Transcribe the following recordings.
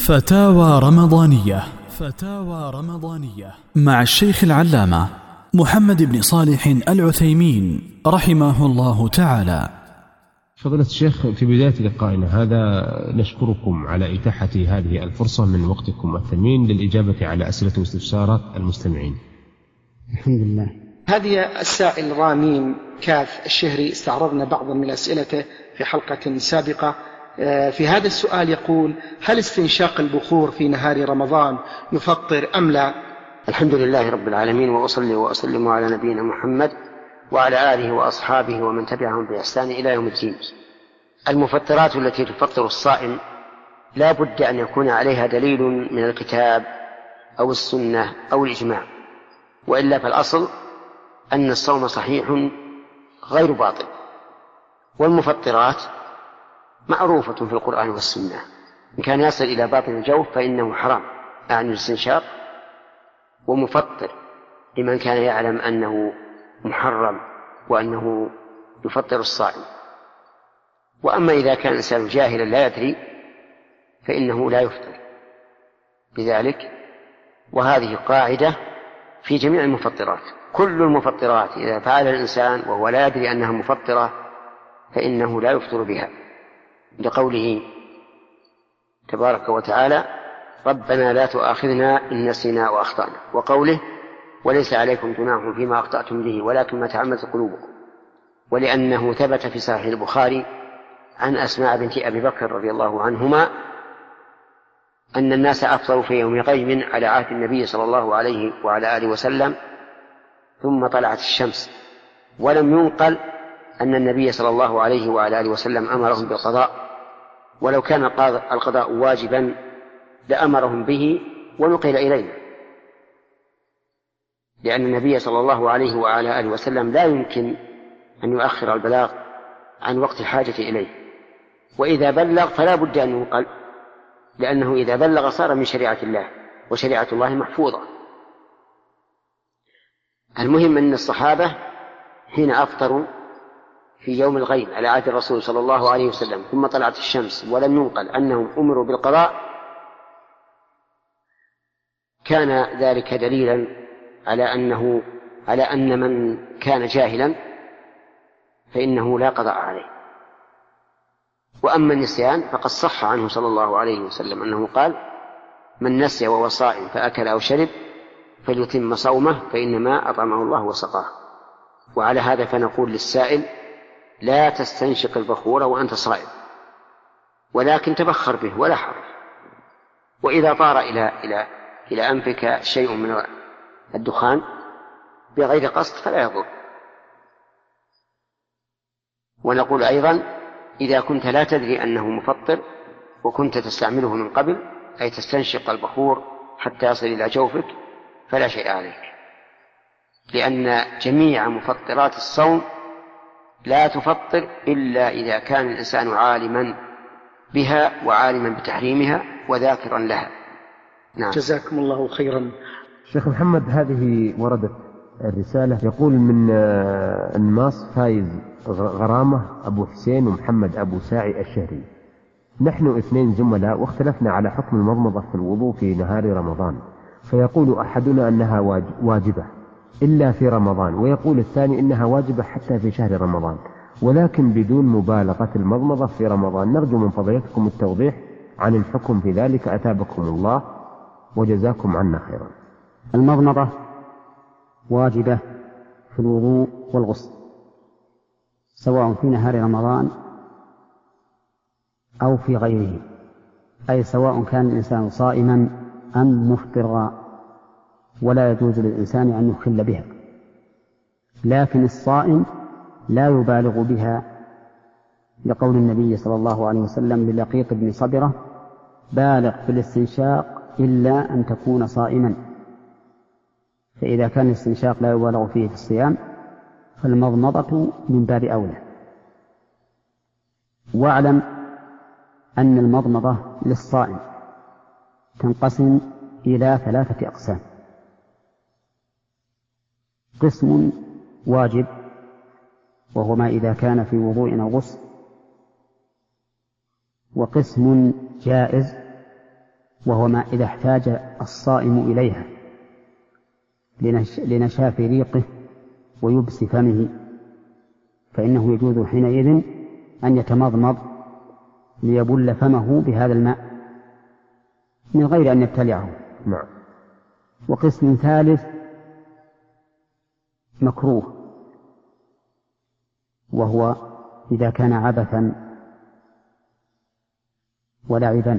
فتاوى رمضانية. فتاوى رمضانية مع الشيخ العلامة محمد بن صالح العثيمين رحمه الله تعالى. فضيلة الشيخ، في بداية لقائنا هذا نشكركم على إتاحة هذه الفرصة من وقتكم الثمين للإجابة على أسئلة واستفسارات المستمعين. الحمد لله. هذه السائل رامين كاف الشهري استعرضنا بعضا من أسئلته في حلقة سابقة. في هذا السؤال يقول: هل استنشاق البخور في نهار رمضان يفطر أم لا؟ الحمد لله رب العالمين، وأصلي وأسلم على نبينا محمد وعلى آله وأصحابه ومن تبعهم بإحسان إلى يوم الدين. المفطرات التي تفطر الصائم لا بد أن يكون عليها دليل من الكتاب أو السنة أو الإجماع، وإلا فالأصل أن الصوم صحيح غير باطل. والمفطرات معروفة في القرآن والسنة، إن كان يصل إلى باطن الجوف فإنه حرام، أعني الاستنشاق، ومفطر لمن كان يعلم أنه محرم وأنه يفطر الصائم. وأما إذا كان الإنسان جاهلا لا يدري فإنه لا يفطر بذلك. وهذه قاعدة في جميع المفطرات، كل المفطرات إذا فعل الإنسان وهو لا يدري أنها مفطرة فإنه لا يفطر بها، لقوله تبارك وتعالى: ربنا لا تؤاخذنا إن نسينا وأخطأنا، وقوله: وليس عليكم جناح فيما أخطأتم به ولكن ما تعمدت قلوبكم. ولأنه ثبت في صحيح البخاري عن أسماء بنت أبي بكر رضي الله عنهما أن الناس أفطروا في يوم غيم على عهد النبي صلى الله عليه وعلى آله وسلم ثم طلعت الشمس، ولم ينقل أن النبي صلى الله عليه وعلى آله وسلم أمرهم بالقضاء، ولو كان القضاء واجبا لأمرهم به ونقل إلينا، لأن النبي صلى الله عليه وعلى آله وسلم لا يمكن أن يؤخر البلاغ عن وقت الحاجة إليه، وإذا بلغ فلا بد أن ينقل، لأنه إذا بلغ صار من شريعة الله، وشريعة الله محفوظة. المهم أن الصحابة حين أفطروا في يوم الغيم على عهد الرسول صلى الله عليه وسلم ثم طلعت الشمس ولم ينقل أنهم أمروا بالقضاء، كان ذلك دليلا على أن من كان جاهلا فإنه لا قضاء عليه. وأما النسيان فقد صح عنه صلى الله عليه وسلم أنه قال: من نسي وهو صائم فأكل أو شرب فليتم صومه فإنما أطعمه الله وسقاه. وعلى هذا فنقول للسائل: لا تستنشق البخور وأنت صائم، ولكن تبخر به ولا حرج. وإذا طار إلى أنفك شيء من الدخان بغير قصد فلا يضر. ونقول أيضا: إذا كنت لا تدري أنه مفطر وكنت تستعمله من قبل، أي تستنشق البخور حتى يصل إلى جوفك، فلا شيء عليك، لأن جميع مفطرات الصوم لا تفطر إلا إذا كان الإنسان عالما بها وعالما بتحريمها وذاكرا لها. نعم. جزاكم الله خيرا. شيخ محمد، هذه وردت الرسالة، يقول من النماص فايز غرامة أبو حسين ومحمد أبو ساعي الشهري: نحن 2 زملاء واختلفنا على حكم المضمضة في الوضوء في نهار رمضان، فيقول أحدنا أنها واجبة إلا في رمضان، ويقول الثاني إنها واجبة حتى في شهر رمضان، ولكن بدون مبالغة المضمضة في رمضان. نرجو من فضيلتكم التوضيح عن الحكم في ذلك، أثابكم الله وجزاكم عنا خيرا. المضمضة واجبة في الوضوء والغسل، سواء في نهار رمضان أو في غيره، أي سواء كان الإنسان صائما أم مفطرا، ولا يجوز للإنسان أن يخل بها. لكن الصائم لا يبالغ بها، لقول النبي صلى الله عليه وسلم للقيط بن صبرة: بالغ في الاستنشاق إلا أن تكون صائما. فإذا كان الاستنشاق لا يبالغ فيه في الصيام فالمضمضة من باب أولى. واعلم أن المضمضة للصائم تنقسم إلى 3 أقسام: قسم واجب وهو ما إذا كان في وضوء أو غسل، وقسم جائز وهو ما إذا احتاج الصائم إليها لنشاف ريقه ويبس فمه، فإنه يجوز حينئذ أن يتمضمض ليبل فمه بهذا الماء من غير أن يبتلعه. نعم. وقسم ثالث مكروه، وهو إذا كان عبثا ولعبا،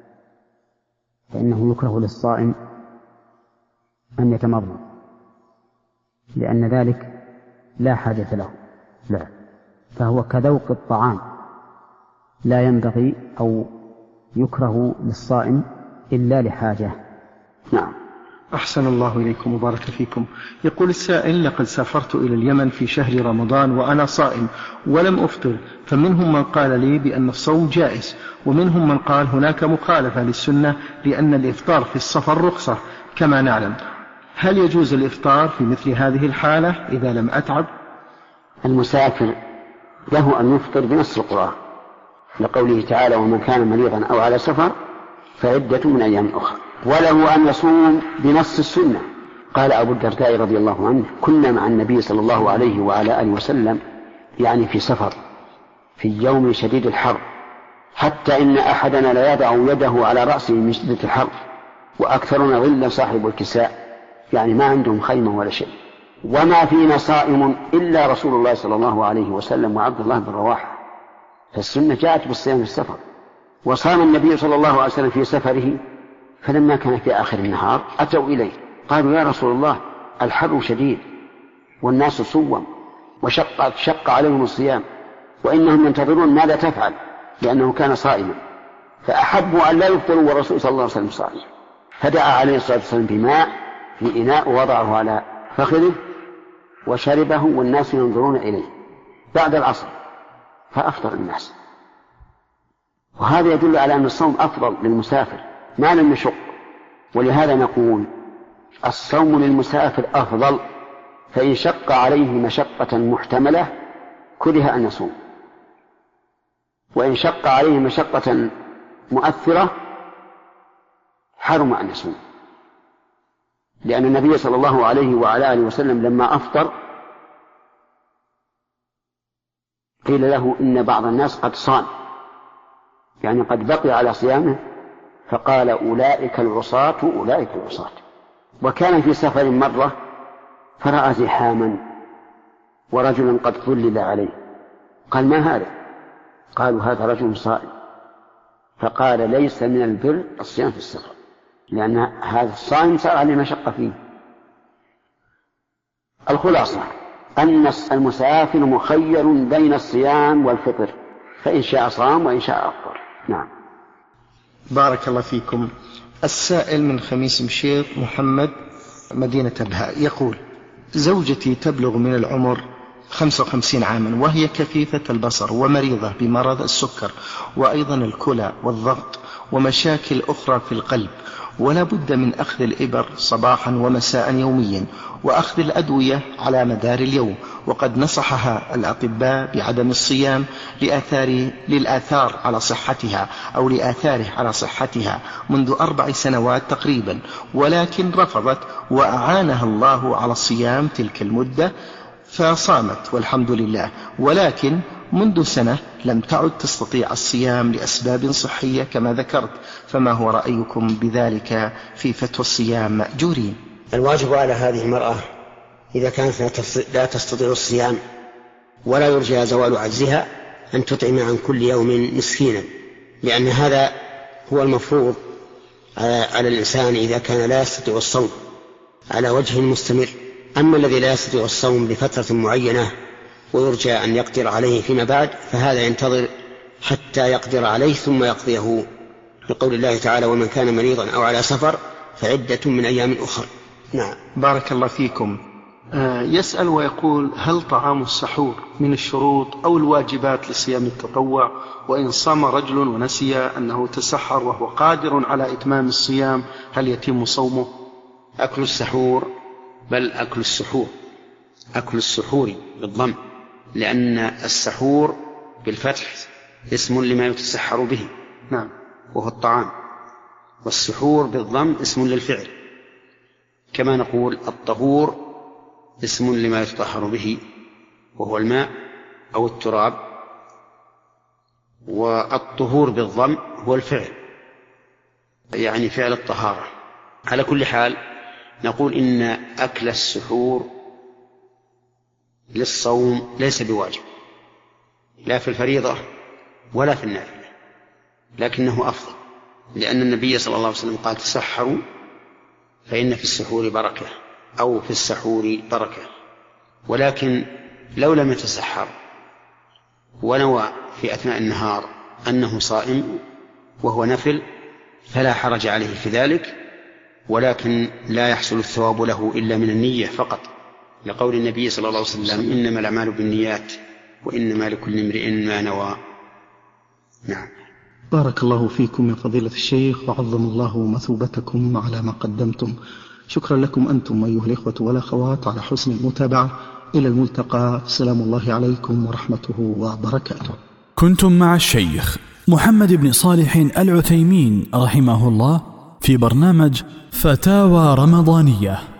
فإنه يكره للصائم أن يتمضمض، لأن ذلك لا حاجة له. نعم. فهو كذوق الطعام، لا ينبغي أو يكره للصائم إلا لحاجة. نعم. أحسن الله إليكم وبارك فيكم. يقول السائل: لقد سافرت إلى اليمن في شهر رمضان وأنا صائم ولم أفطر، فمنهم من قال لي بأن الصوم جائز، ومنهم من قال هناك مخالفة للسنة لأن الإفطار في السفر رخصة كما نعلم. هل يجوز الإفطار في مثل هذه الحالة إذا لم أتعب؟ المسافر له أن يفطر بنص القرآن لقوله تعالى: ومن كان مريضا أو على سفر فعدة من أيام أخرى. وله أن يصوم بنص السنة. قال أبو الدرداء رضي الله عنه: كنا مع النبي صلى الله عليه وعلى آله وسلم يعني في سفر في يوم شديد الحر، حتى إن أحدنا لا يضع يده على رأسه من شدة الحر، وأكثرنا ظلا صاحب الكساء، يعني ما عندهم خيمة ولا شيء، وما فينا صائم إلا رسول الله صلى الله عليه وسلم وعبد الله بن رواحة. فالسنة جاءت بالصيام في السفر. وصام النبي صلى الله عليه وسلم في سفره، فلما كان في آخر النهار أتوا إليه قالوا: يا رسول الله، الحر شديد والناس صوم وشق عليهم الصيام، وإنهم ينتظرون ماذا تفعل، لأنه كان صائما، فأحبوا أن لا يفطروا والرسول صلى الله عليه وسلم صائم. فدعا عليه الصلاة والسلام بماء في إناء ووضعه على فخذه وشربه والناس ينظرون إليه بعد العصر، فأفطر الناس. وهذا يدل على أن الصوم أفضل للمسافر ما لم يشق. ولهذا نقول: الصوم للمسافر أفضل، فإن شق عليه مشقة محتملة كره أن يصوم، وإن شق عليه مشقة مؤثرة حرم أن يصوم، لأن النبي صلى الله عليه وعلى آله وسلم لما أفطر قيل له إن بعض الناس قد صام، يعني قد بقي على صيامه، فقال: أولئك العصاة أولئك العصاة. وكان في سفر مرة فرأى زحاما ورجلا قد ظلل عليه، قال: ما هذا؟ قالوا: هذا رجل صائم. فقال: ليس من البر الصيام في السفر، لأن هذا الصائم صار عليه مشقة فيه. الخلاصة أن المسافر مخير بين الصيام والفطر، فإن شاء صام وإن شاء أفطر. نعم. بارك الله فيكم. السائل من خميس مشيط محمد مدينة بهاء يقول: زوجتي تبلغ من العمر 55 عاما، وهي كفيفة البصر ومريضة بمرض السكر وأيضا الكلى والضغط ومشاكل أخرى في القلب، ولا بد من أخذ الإبر صباحا ومساء يوميا، وأخذ الأدوية على مدار اليوم. وقد نصحها الأطباء بعدم الصيام للآثار على صحتها أو لآثاره على صحتها منذ 4 سنوات تقريبا، ولكن رفضت، وأعانها الله على الصيام تلك المدة فصامت والحمد لله. ولكن منذ سنة لم تعد تستطيع الصيام لأسباب صحية كما ذكرت، فما هو رأيكم بذلك في فتوى الصيام مأجورين؟ الواجب على هذه المرأة إذا كانت لا تستطيع الصيام ولا يرجى زوال عجزها أن تطعم عن كل يوم مسكينا، لأن هذا هو المفروض على الإنسان إذا كان لا يستطيع الصوم على وجه مستمر. أما الذي لا يستطيع الصوم لفترة معينة ويرجى أن يقدر عليه فيما بعد، فهذا ينتظر حتى يقدر عليه ثم يقضيه، لقول الله تعالى: ومن كان مريضا أو على سفر فعدة من أيام أخرى. نعم. بارك الله فيكم. يسأل ويقول: هل طعام السحور من الشروط أو الواجبات لصيام التطوع؟ وإن صام رجل ونسي أنه تسحر وهو قادر على إتمام الصيام هل يتم صومه؟ أكل السحور، بل أكل السحور، أكل السحور بالضم، لأن السحور بالفتح اسم لما يتسحر به. نعم. وهو الطعام. والسحور بالضم اسم للفعل، كما نقول الطهور اسم لما يتطهر به وهو الماء أو التراب، والطهور بالضم هو الفعل، يعني فعل الطهارة. على كل حال نقول إن أكل السحور للصوم ليس بواجب، لا في الفريضة ولا في النافلة، لكنه أفضل، لأن النبي صلى الله عليه وسلم قال: تسحروا فإن في السحور بركة، أو في السحور بركة. ولكن لو لم يتسحر ونوى في أثناء النهار أنه صائم وهو نفل فلا حرج عليه في ذلك، ولكن لا يحصل الثواب له إلا من النية فقط، لقول النبي صلى الله عليه وسلم: إنما الأعمال بالنيات وإنما لكل امرئ ما نوى. نعم. بارك الله فيكم يا فضيلة الشيخ، وعظم الله مثوبتكم على ما قدمتم. شكرا لكم أنتم أيها الإخوة والأخوات على حسن المتابعة. إلى الملتقى، سلام الله عليكم ورحمته وبركاته. كنتم مع الشيخ محمد بن صالح العثيمين رحمه الله في برنامج فتاوى رمضانية.